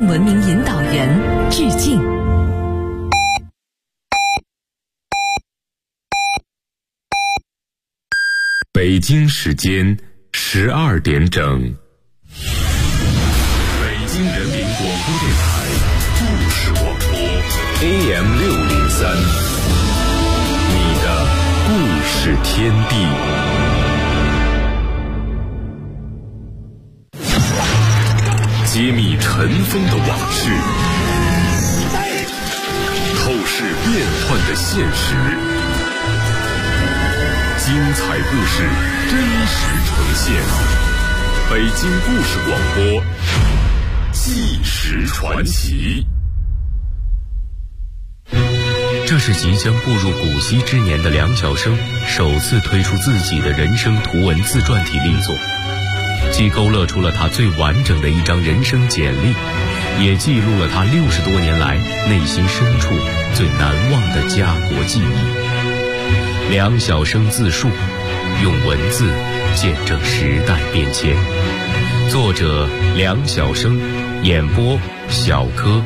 文明引导人致敬。 北京时间12点整，北京人民广播电台故事广播 AM603， 你的故事天地。揭秘尘封的往事，透视变幻的现实，精彩故事真实呈现。北京故事广播，纪实传奇。 这是即将步入古稀之年的梁晓声首次推出自己的人生图文自传体力作，既勾勒出了他最完整的一张人生简历，也记录了他60多年来内心深处最难忘的家国记忆。梁晓声自述，用文字见证时代变迁。作者梁晓声，演播小柯。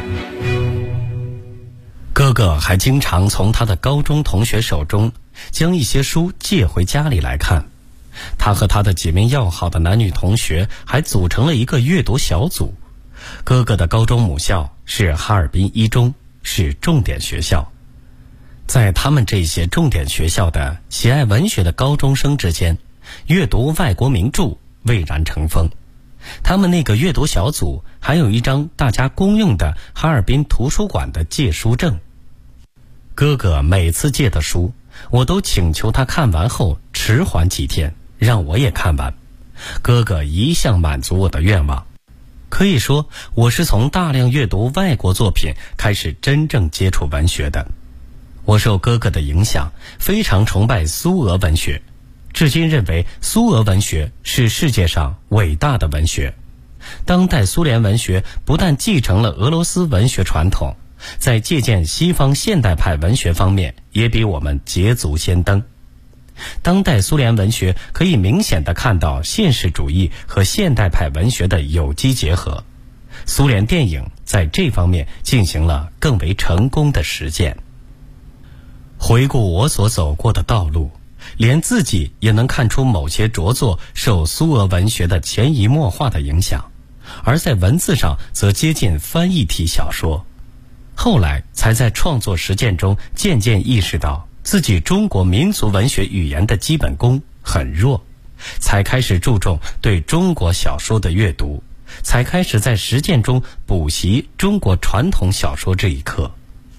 哥哥还经常从他的高中同学手中将一些书借回家里来看。他和他的几名要好的男女同学还组成了一个阅读小组。哥哥的高中母校是哈尔滨一中，是重点学校。在他们这些重点学校的喜爱文学的高中生之间，阅读外国名著蔚然成风。他们那个阅读小组还有一张大家公用的哈尔滨图书馆的借书证。哥哥每次借的书，我都请求他看完后迟缓几天，让我也看完。哥哥一向满足我的愿望。可以说，我是从大量阅读外国作品开始真正接触文学的。我受哥哥的影响，非常崇拜苏俄文学，至今认为苏俄文学是世界上伟大的文学。当代苏联文学不但继承了俄罗斯文学传统，在借鉴西方现代派文学方面也比我们捷足先登。当代苏联文学可以明显地看到现实主义和现代派文学的有机结合，苏联电影在这方面进行了更为成功的实践。回顾我所走过的道路，连自己也能看出某些着作受苏俄文学的潜移默化的影响，而在文字上则接近翻译体小说。后来才在创作实践中渐渐意识到自己中国民族文学语言的基本功很弱，才开始注重对中国小说的阅读，才开始在实践中补习中国传统小说这一课。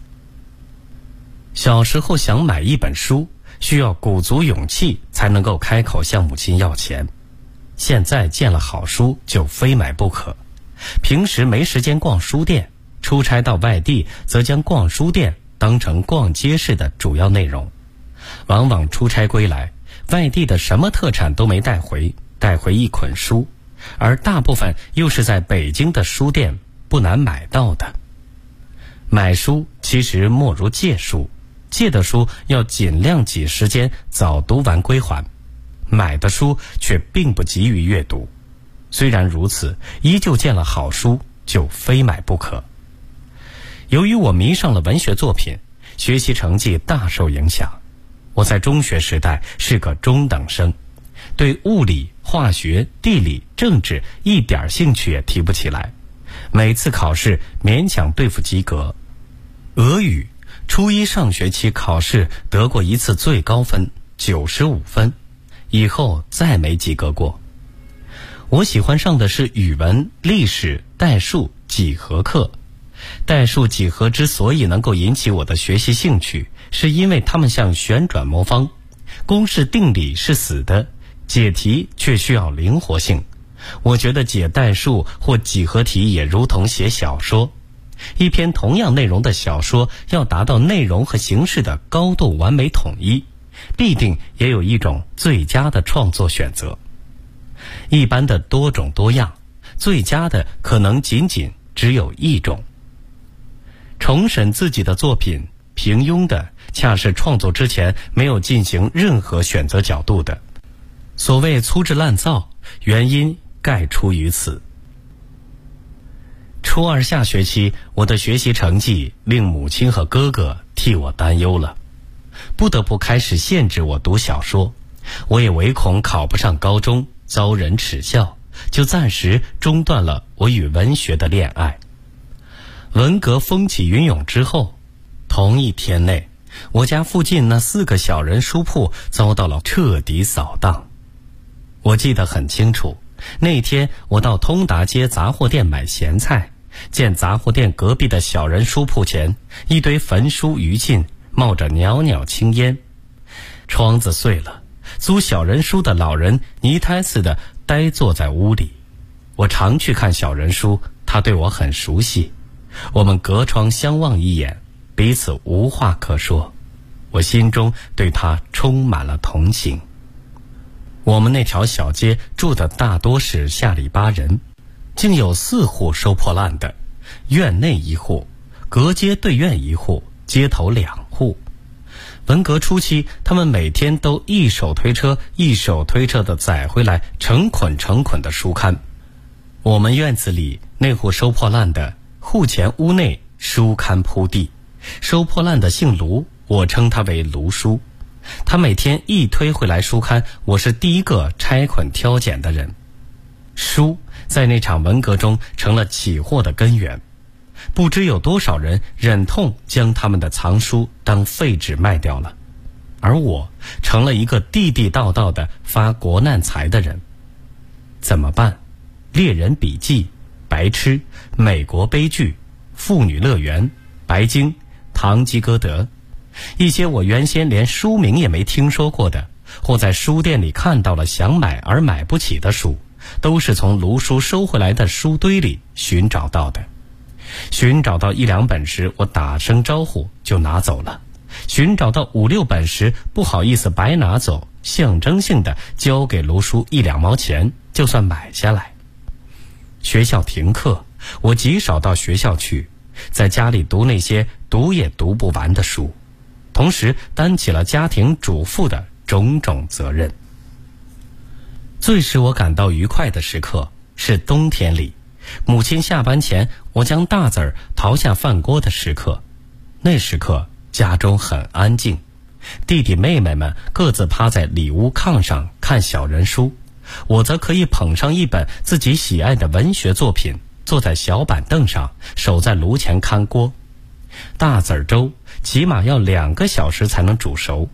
小时候想买一本书，需要鼓足勇气才能够开口向母亲要钱。现在见了好书就非买不可。平时没时间逛书店，出差到外地则将逛书店当成逛街市的主要内容。往往出差归来，外地的什么特产都没带回一捆书，而大部分又是在北京的书店不难买到的。买书其实莫如借书，借的书要尽量挤时间早读完归还，买的书却并不急于阅读。虽然如此，依旧见了好书就非买不可。由于我迷上了文学作品，学习成绩大受影响。我在中学时代是个中等生，对物理、化学、地理、政治一点兴趣也提不起来，每次考试勉强对付及格。俄语初一上学期考试得过一次最高分95分，以后再没及格过。我喜欢上的是语文、历史、代数、几何课。代数几何之所以能够引起我的学习兴趣，是因为它们像旋转魔方，公式定理是死的，解题却需要灵活性。我觉得解代数或几何题也如同写小说。一篇同样内容的小说要达到内容和形式的高度完美统一，必定也有一种最佳的创作选择。一般的多种多样，最佳的可能仅仅只有一种。重审自己的作品，平庸的恰是创作之前没有进行任何选择角度的。所谓粗制滥造，原因概出于此。 初二下学期，我的学习成绩令母亲和哥哥替我担忧了，不得不开始限制我读小说。我也唯恐考不上高中遭人耻笑，就暂时中断了我与文学的恋爱。文革风起云涌之后，同一天内，我家附近那4个小人书铺遭到了彻底扫荡。我记得很清楚，那天我到通达街杂货店买咸菜，见杂货店隔壁的小人书铺前一堆焚书余烬，冒着袅袅青烟，窗子碎了，租小人书的老人泥胎似的呆坐在屋里。我常去看小人书，他对我很熟悉，我们隔窗相望一眼，彼此无话可说。我心中对他充满了同情。我们那条小街住的大多是下里巴人，竟有4户收破烂的，院内1户，隔街对院1户，街头2户。文革初期，他们每天都一手推车一手推车地载回来成捆成捆的书刊。我们院子里那户收破烂的，户前屋内书刊铺地，收破烂的姓卢，我称他为卢叔。他每天一推回来书刊，我是第一个拆捆挑拣的人。书在那场文革中成了起货的根源，不知有多少人忍痛将他们的藏书当废纸卖掉了，而我成了一个地地道道的发国难财的人。怎么办？猎人笔记、白痴、美国悲剧、妇女乐园、白鲸、堂吉诃德，一些我原先连书名也没听说过的，或在书店里看到了想买而买不起的书，都是从卢叔收回来的书堆里寻找到的。寻找到1、2本时，我打声招呼就拿走了；寻找到5、6本时，不好意思白拿走，象征性的交给卢叔1、2毛钱，就算买下来。学校停课，我极少到学校去，在家里读那些读也读不完的书，同时担起了家庭主妇的种种责任。最使我感到愉快的时刻是冬天里，母亲下班前，我将大子儿淘下饭锅的时刻。那时刻家中很安静，弟弟妹妹们各自趴在里屋炕上看小人书，我则可以捧上一本自己喜爱的文学作品，坐在小板凳上，守在炉前看锅。大子儿粥起码要2个小时才能煮熟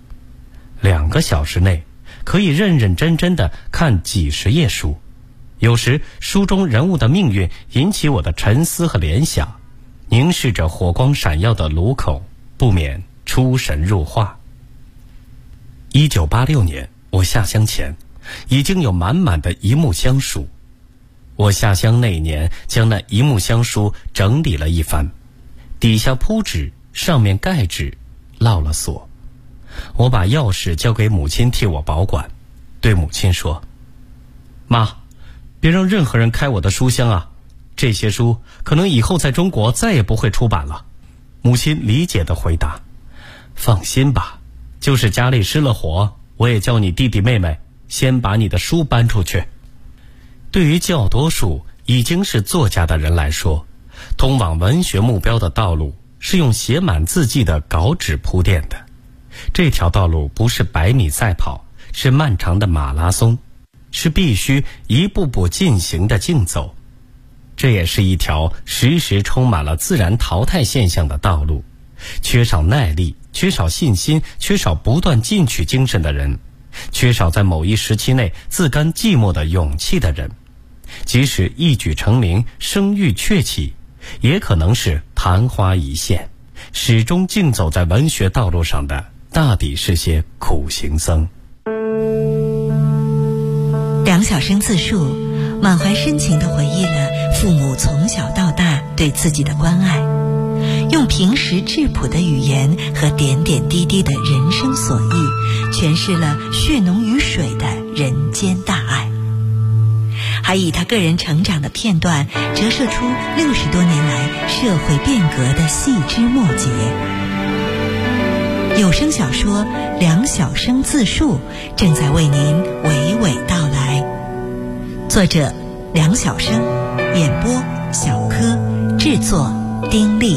，2个小时内可以认认真真地看几10页书。有时书中人物的命运引起我的沉思和联想，凝视着火光闪耀的炉口，不免出神入化。1986年我下乡前，已经有满满的一木箱书。我下乡那年，将那一木箱书整理了一番，底下铺纸，上面盖纸，烙了锁。我把钥匙交给母亲替我保管，对母亲说：“妈，别让任何人开我的书箱啊，这些书可能以后在中国再也不会出版了。”母亲理解地回答：“放心吧，就是家里失了火，我也叫你弟弟妹妹先把你的书搬出去。”对于较多数已经是作家的人来说，通往文学目标的道路是用写满字迹的稿纸铺垫的。这条道路不是100米赛跑，是漫长的马拉松，是必须一步步进行的竞走。这也是一条时时充满了自然淘汰现象的道路，缺少耐力，缺少信心，缺少不断进取精神的人，缺少在某一时期内自甘寂寞的勇气的人，即使一举成名，声誉鹊起，也可能是昙花一现。始终竞走在文学道路上的，大抵是些苦行僧。 梁晓声自述，满怀深情地回忆了父母从小到大对自己的关爱，用平实质朴的语言和点点滴滴的人生所忆，诠释了血浓于水的人间大爱，还以他个人成长的片段折射出60多年来社会变革的细枝末节。有声小说《梁晓声自述》正在为您娓娓道来，作者梁晓声，演播小柯。 制作丁力。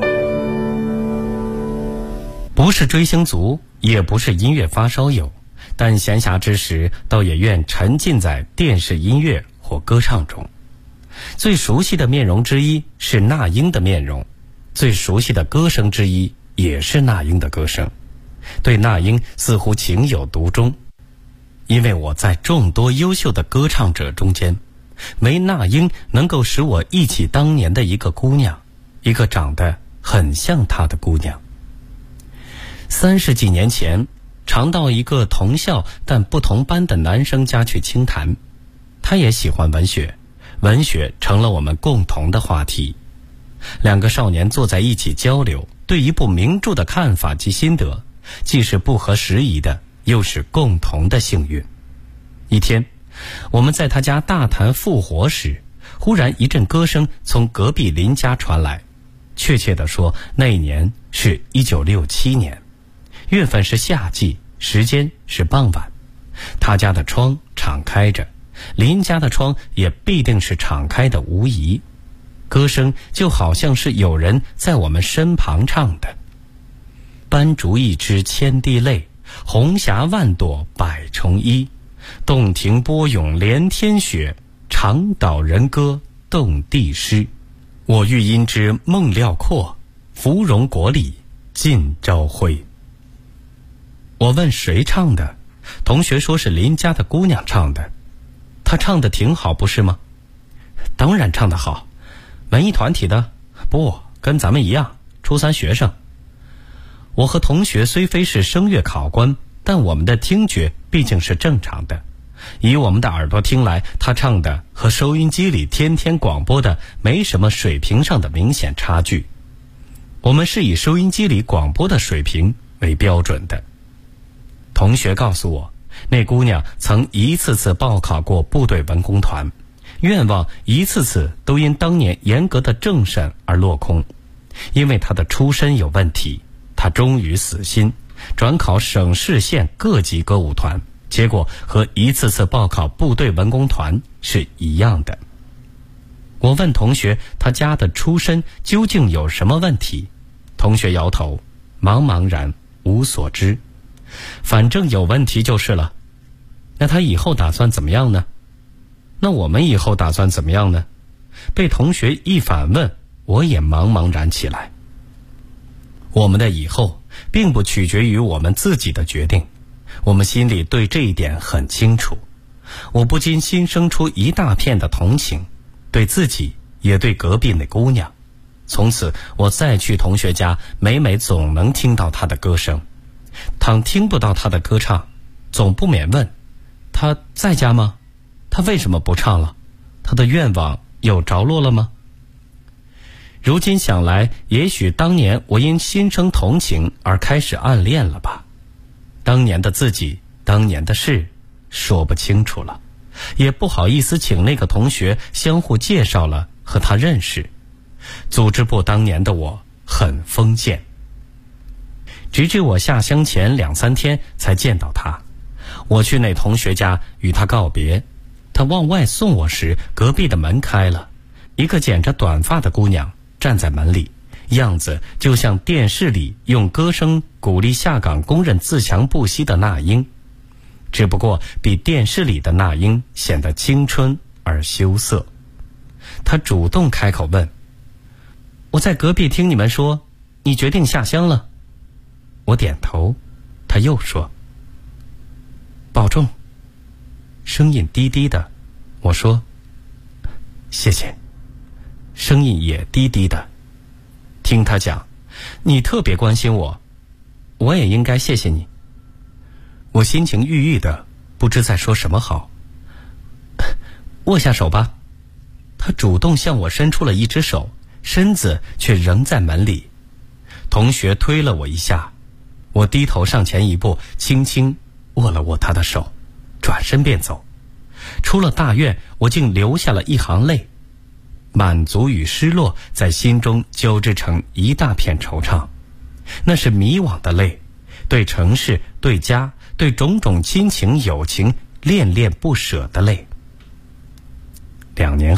不是追星族，也不是音乐发烧友，但闲暇之时倒也愿沉浸在电视音乐或歌唱中。最熟悉的面容之一是那英的面容，最熟悉的歌声之一也是那英的歌声。对那英似乎情有独钟，因为我在众多优秀的歌唱者中间，唯那英能够使我忆起当年的一个姑娘，一个长得很像她的姑娘。30几年前，常到一个同校但不同班的男生家去倾谈，他也喜欢文学，文学成了我们共同的话题。两个少年坐在一起交流，对一部名著的看法及心得，既是不合时宜的，又是共同的幸运。一天，我们在他家大谈复活时，忽然一阵歌声从隔壁邻家传来，确切地说，那一年是1967年，月份是夏季，时间是傍晚。他家的窗敞开着，邻家的窗也必定是敞开的无疑。歌声就好像是有人在我们身旁唱的：斑竹一枝千滴泪，红霞万朵百重衣，洞庭波涌连天雪，长岛人歌动地诗。我欲因之梦辽阔，芙蓉国里尽朝晖。我问谁唱的，同学说是邻家的姑娘唱的。她唱得挺好，不是吗？当然唱得好。文艺团体的？不，跟咱们一样，初3学生。我和同学虽非是声乐考官，但我们的听觉毕竟是正常的。以我们的耳朵听来，她唱的和收音机里天天广播的没什么水平上的明显差距。我们是以收音机里广播的水平为标准的。同学告诉我，那姑娘曾一次次报考过部队文工团，愿望一次次都因当年严格的政审而落空。因为她的出身有问题，她终于死心，转考省市县各级歌舞团，结果和一次次报考部队文工团是一样的。我问同学，他家的出身究竟有什么问题？同学摇头，茫茫然无所知。反正有问题就是了。那他以后打算怎么样呢？那我们以后打算怎么样呢？被同学一反问，我也茫茫然起来。我们的以后并不取决于我们自己的决定，我们心里对这一点很清楚。我不禁心生出一大片的同情，对自己也对隔壁那姑娘。从此我再去同学家，每每总能听到她的歌声。倘听不到她的歌唱，总不免问，她在家吗？她为什么不唱了？她的愿望有着落了吗？如今想来，也许当年我因心生同情而开始暗恋了吧。当年的自己，当年的事，说不清楚了，也不好意思请那个同学相互介绍了和他认识。组织部当年的我很封建，直至我下乡前2、3天才见到他。我去那同学家与他告别，他往外送我时，隔壁的门开了，一个剪着短发的姑娘站在门里，样子就像电视里用歌声鼓励下岗工人自强不息的那英，只不过比电视里的那英显得青春而羞涩。她主动开口问，我在隔壁听你们说你决定下乡了。我点头，她又说，保重。声音低低的，我说谢谢。声音也低低的。听他讲，你特别关心我，我也应该谢谢你。我心情郁郁的，不知在说什么好。握下手吧。他主动向我伸出了一只手，身子却仍在门里。同学推了我一下，我低头上前一步，轻轻握了握他的手，转身便走。出了大院，我竟流下了一行泪，满足与失落在心中交织成一大片惆怅。那是迷惘的泪，对城市，对家，对种种亲情友情恋恋不舍的泪。2年后，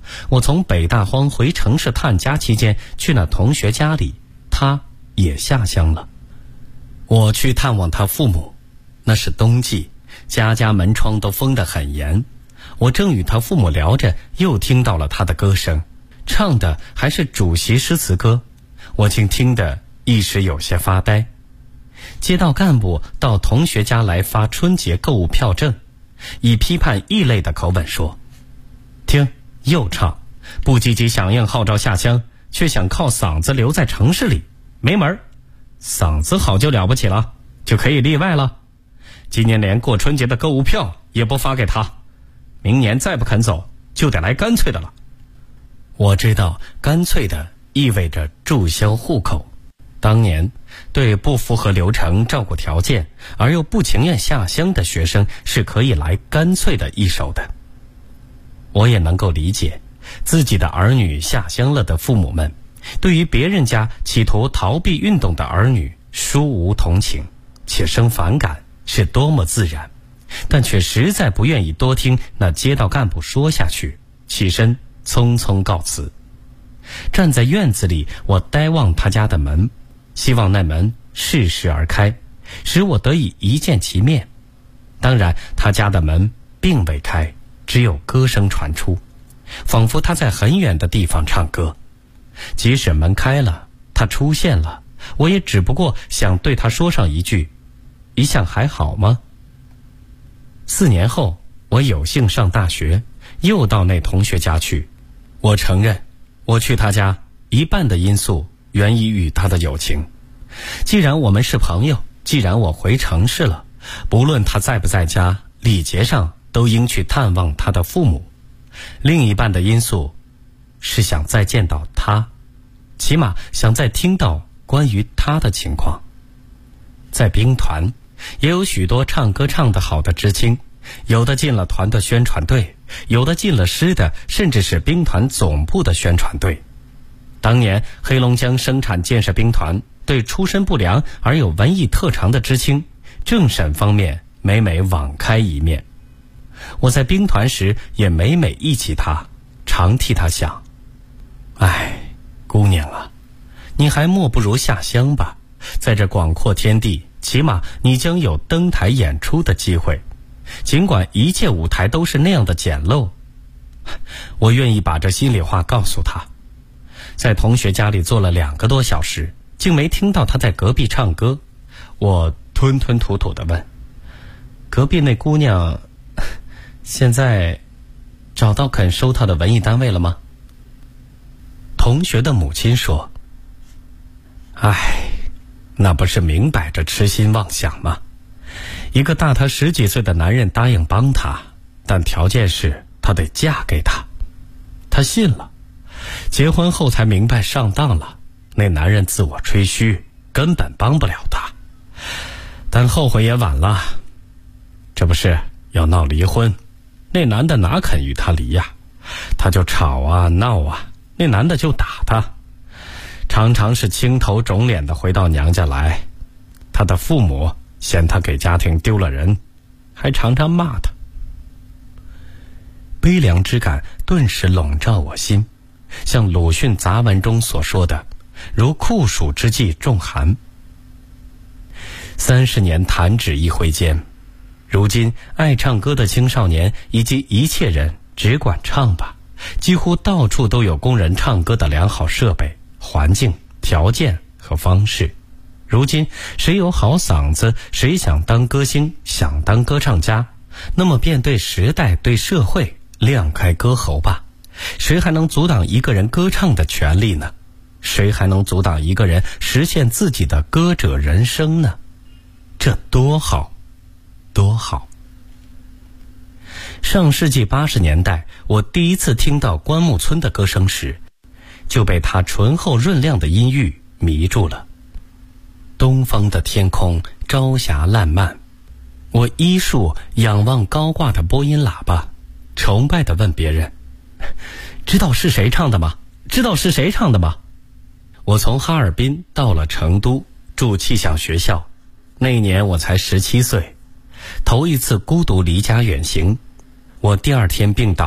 我从北大荒回城市探家期间，去那同学家里，他也下乡了。我去探望他父母，那是冬季，家家门窗都封得很严。我正与他父母聊着，又听到了他的歌声，唱的还是主席诗词歌，我竟听得一时有些发呆。街道干部到同学家来发春节购物票证，以批判异类的口吻说：听，又唱，不积极响应号召下乡，却想靠嗓子留在城市里，没门儿。嗓子好就了不起了，就可以例外了。今年连过春节的购物票也不发给他，明年再不肯走，就得来干脆的了。我知道干脆的意味着注销户口。当年对不符合流程照顾条件而又不情愿下乡的学生是可以来干脆的一手的。我也能够理解自己的儿女下乡了的父母们对于别人家企图逃避运动的儿女殊无同情，且生反感是多么自然，但却实在不愿意多听那街道干部说下去，起身匆匆告辞。站在院子里，我呆望他家的门，希望那门适时而开，使我得以一见其面。当然他家的门并未开，只有歌声传出，仿佛他在很远的地方唱歌。即使门开了，他出现了，我也只不过想对他说上一句：一向还好吗？4年后，我有幸上大学，又到那同学家去。我承认，我去他家一半的因素源于与他的友情。既然我们是朋友，既然我回城市了，不论他在不在家，礼节上都应去探望他的父母。另一半的因素是想再见到他，起码想再听到关于他的情况。在兵团也有许多唱歌唱得好的知青，有的进了团的宣传队，有的进了师的，甚至是兵团总部的宣传队。当年黑龙江生产建设兵团对出身不良而有文艺特长的知青，政审方面每每网开一面。我在兵团时也每每忆起他，常替他想，姑娘啊，你还莫不如下乡吧，在这广阔天地，起码你将有登台演出的机会。尽管一切舞台都是那样的简陋，我愿意把这心里话告诉他。在同学家里坐了2个多小时，竟没听到他在隔壁唱歌。我吞吞吐吐地问：隔壁那姑娘现在找到肯收她的文艺单位了吗？同学的母亲说：那不是明摆着痴心妄想吗？一个大他10几岁的男人答应帮他，但条件是他得嫁给他。他信了，结婚后才明白上当了，那男人自我吹嘘，根本帮不了他。但后悔也晚了，这不是要闹离婚，那男的哪肯与他离呀？他就吵啊闹啊，那男的就打他，常常是青头肿脸的回到娘家来。他的父母嫌他给家庭丢了人，还常常骂他。悲凉之感顿时笼罩我心，像鲁迅杂文中所说的，如酷暑之际重寒。30年弹指一挥间，如今爱唱歌的青少年以及一切人只管唱吧，几乎到处都有供人唱歌的良好设备、环境、条件和方式。如今谁有好嗓子，谁想当歌星，想当歌唱家，那么便对时代对社会亮开歌喉吧。谁还能阻挡一个人歌唱的权利呢？谁还能阻挡一个人实现自己的歌者人生呢？这多好多好。上世纪80年代，我第一次听到关牧村的歌声时，就被他醇厚润亮的音域迷住了。东方的天空朝霞烂漫，我依树仰望高挂的播音喇叭，崇拜地问别人：知道是谁唱的吗？知道是谁唱的吗？我从哈尔滨到了成都，住气象学校。那一年我才17岁，头一次孤独离家远行。我第2天病倒了，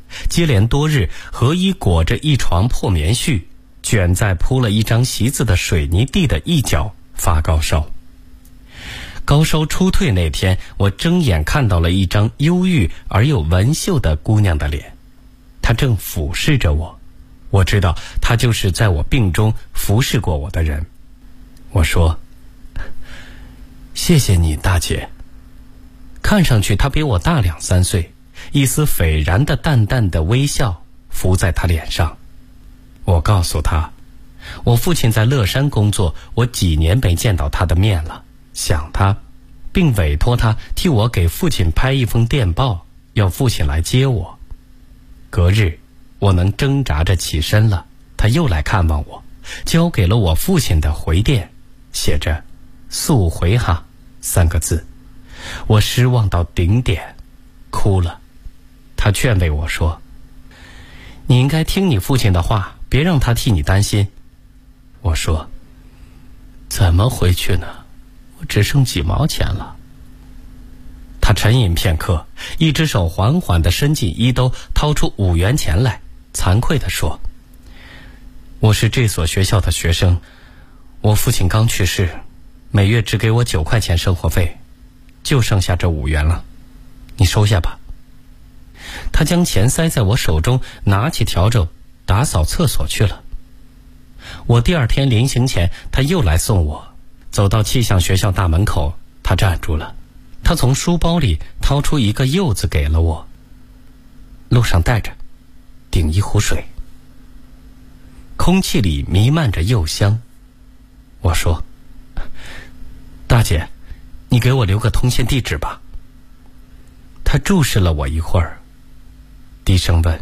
接连多日合衣裹着一床破棉絮，卷在铺了一张席子的水泥地的一角发高烧。高烧初退那天，我睁眼看到了一张忧郁而又纹绣的姑娘的脸，她正俯视着我，我知道她就是在我病中服侍过我的人。我说：谢谢你，大姐。看上去她比我大2、3岁，一丝斐然的淡淡的微笑浮在她脸上。我告诉她，我父亲在乐山工作，我几年没见到他的面了，想他，并委托他替我给父亲拍一封电报，要父亲来接我。隔日，我能挣扎着起身了，他又来看望我，交给了我父亲的回电，写着速回哈3个字。我失望到顶点，哭了。他劝慰我说：你应该听你父亲的话，别让他替你担心。我说：怎么回去呢？我只剩几毛钱了。他沉吟片刻，一只手缓缓地伸进衣兜，掏出5元钱来，惭愧地说：我是这所学校的学生，我父亲刚去世，每月只给我9块钱生活费，就剩下这5元了，你收下吧。他将钱塞在我手中，拿起笤帚打扫厕所去了。我第2天临行前，他又来送我，走到气象学校大门口，他站住了，他从书包里掏出一个柚子给了我，路上带着，顶一壶水。空气里弥漫着柚香。我说：大姐，你给我留个通信地址吧。他注视了我一会儿，低声问：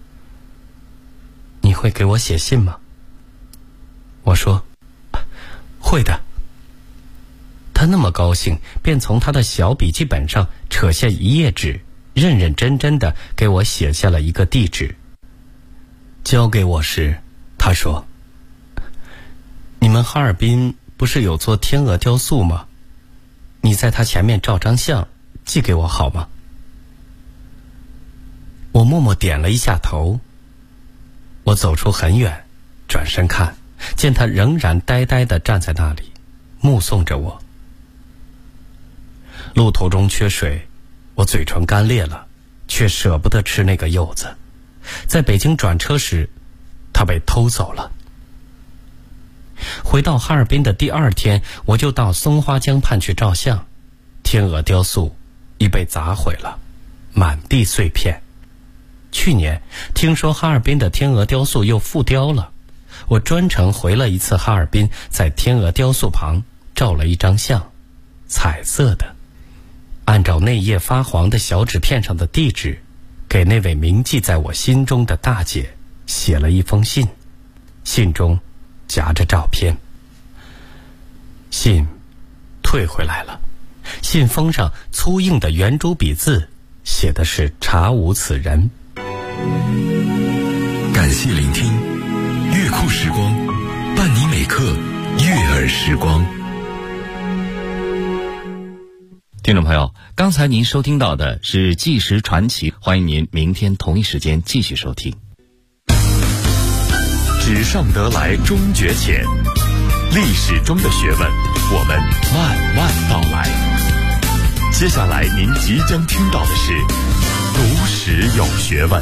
你会给我写信吗？我说：会的。他那么高兴，便从他的小笔记本上扯下1页纸，认认真真地给我写下了一个地址。交给我时，他说：你们哈尔滨不是有座天鹅雕塑吗？你在他前面照张相，寄给我好吗？我默默点了一下头。我走出很远，转身看，见他仍然呆呆地站在那里，目送着我。路途中缺水，我嘴唇干裂了，却舍不得吃那个柚子。在北京转车时，它被偷走了。回到哈尔滨的第2天，我就到松花江畔去照相，天鹅雕塑已被砸毁了，满地碎片。去年听说哈尔滨的天鹅雕塑又复雕了，我专程回了一次哈尔滨，在天鹅雕塑旁照了一张相，彩色的，按照内页发黄的小纸片上的地址，给那位铭记在我心中的大姐写了一封信，信中夹着照片。信退回来了，信封上粗硬的圆珠笔字写的是查无此人。 感谢聆听，乐库时光，伴你每刻悦耳时光。 听众朋友，刚才您收听到的是纪实传奇，欢迎您明天同一时间继续收听。 纸上得来终觉浅，历史中的学问，我们慢慢道来。接下来您即将听到的是读史有学问。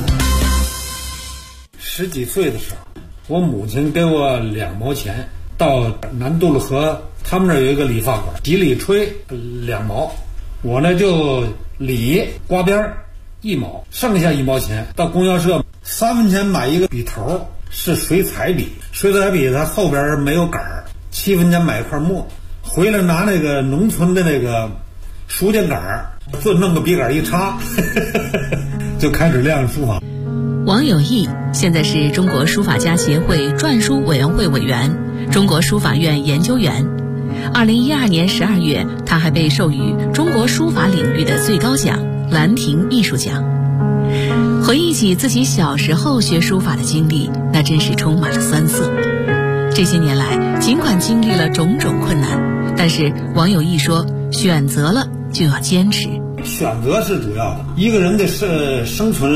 10几岁的时候，我母亲给我2毛钱，到南渡了河，他们那儿有一个理发馆，洗理吹2毛，我呢就理刮边1毛，剩下1毛钱到供销社3分钱买一个笔头，是水彩笔，水彩笔它后边没有杆儿，7分钱买一块墨，回来拿那个农村的那个书架杆儿，就弄个笔杆一插就开始练书法。 王有义现在是中国书法家协会篆书委员会委员，中国书法院研究员。2012年12月，他还被授予中国书法领域的最高奖兰亭艺术奖。回忆起自己小时候学书法的经历，那真是充满了酸涩。这些年来，尽管经历了种种困难，但是王有义说，选择了就要坚持。 选择是主要的，一个人的生存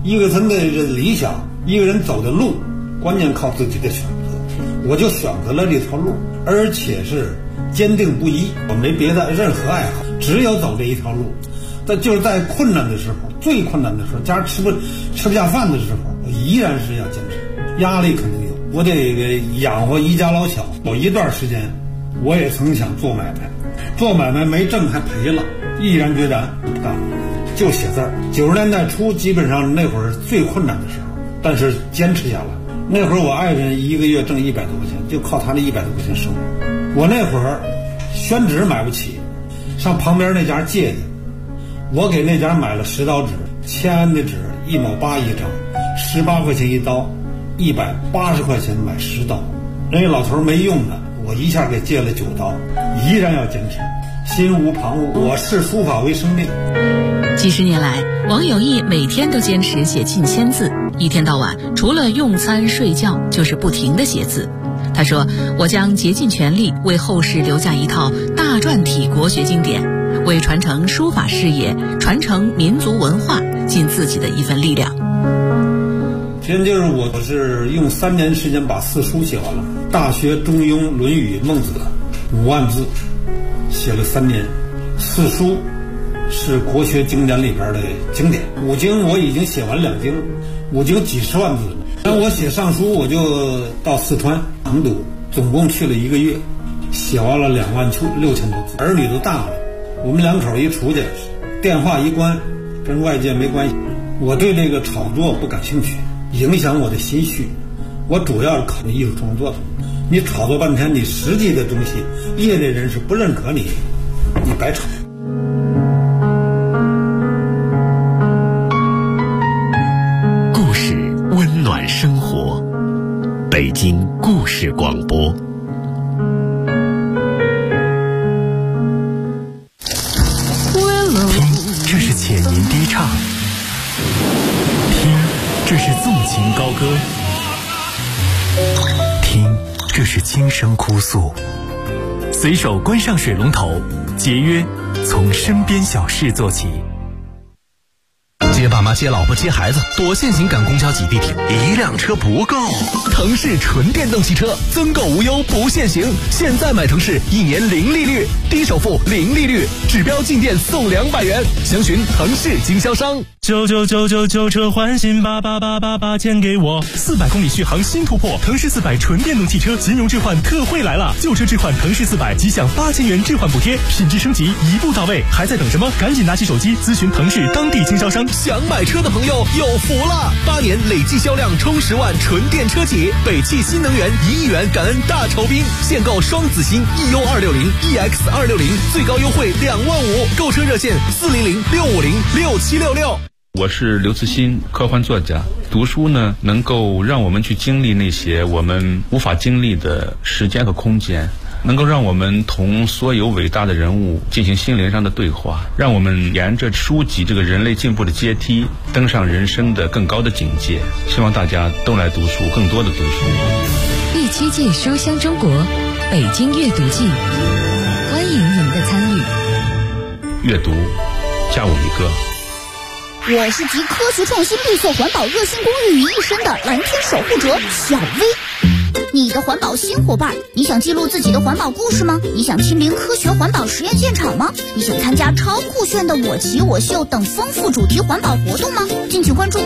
一个人的理想，一个人走的路，关键靠自己的选择。我就选择了这条路，而且是坚定不移，我没别的任何爱好，只有走这一条路。但就是在困难的时候，最困难的时候，家吃不下饭的时候，我依然是要坚持。压力肯定有，我得养活一家老小。有一段时间，我也曾想做买卖，做买卖没挣还赔了，毅然决然不干，就写字儿。90年代初，基本上那会儿最困难的时候，但是坚持下来。那会儿我爱人一个月挣100多块钱，就靠他那100多块钱生活。我那会儿宣纸买不起，上旁边那家借去。我给那家买了10刀纸，签的纸1毛8一张，18块钱一刀，180块钱买10刀。人家老头没用的，我一下给借了9刀，依然要坚持，心无旁骛。我视书法为生命。 几十年来，王有义每天都坚持写近1000字，一天到晚除了用餐睡觉，就是不停地写字。他说：“我将竭尽全力为后世留下一套大篆体国学经典，为传承书法事业、传承民族文化尽自己的一份力量。” 其实就是我是用3年时间把4书写完了，《大学》《中庸》《论语》《孟子》5万字，写了3年。4书是国学经典里边的经典，5经我已经写完2经，5经几十万字了。但我写上书，我就到四川成都，总共去了1个月，写完了26000多字。儿女都大了，我们2口一出去，电话一关，跟外界没关系。我对这个炒作不感兴趣，影响我的心绪。我主要是考虑艺术创作的。你炒作半天，你实际的东西，业内人士不认可你，你白炒。 故事温暖生活，北京故事广播。听，这是浅吟低唱；听，这是纵情高歌；听，这是轻声哭诉。随手关上水龙头，节约从身边小事做起。 接爸妈接老婆接孩子，多限行赶公交挤地铁，1辆车不够。腾势纯电动汽车增购无忧不限行，现在买腾势1年0利率，低首付0利率，指标进店送200元，详询腾势经销商。 99999车换新8888钱给我，400公里续航新突破，腾势400纯电动汽车金融置换特惠来了，旧车置换腾势400即享8000元置换补贴，品质升级一步到位，还在等什么？赶紧拿起手机咨询腾势当地经销商。 想买车的朋友有福了，8年累计销量冲10万纯电车企，北汽新能源1亿元感恩大酬宾，现购双子星 EU260、EX260，最高优惠2万5，购车热线400-650-6766。 我是刘慈欣，科幻作家。读书呢，能够让我们去经历那些我们无法经历的时间和空间，能够让我们同所有伟大的人物进行心灵上的对话，让我们沿着书籍这个人类进步的阶梯，登上人生的更高的境界。希望大家都来读书，更多的读书。 第7届书香中国北京阅读季，欢迎您的参与。 阅读，加我一个。 我是集科学创新、绿色环保、热心公益于一身的蓝天守护者小薇。你的环保新伙伴，你想记录自己的环保故事吗？你想亲临科学环保实验现场吗？你想参加超酷炫的我骑我秀等丰富主题环保活动吗？敬请关注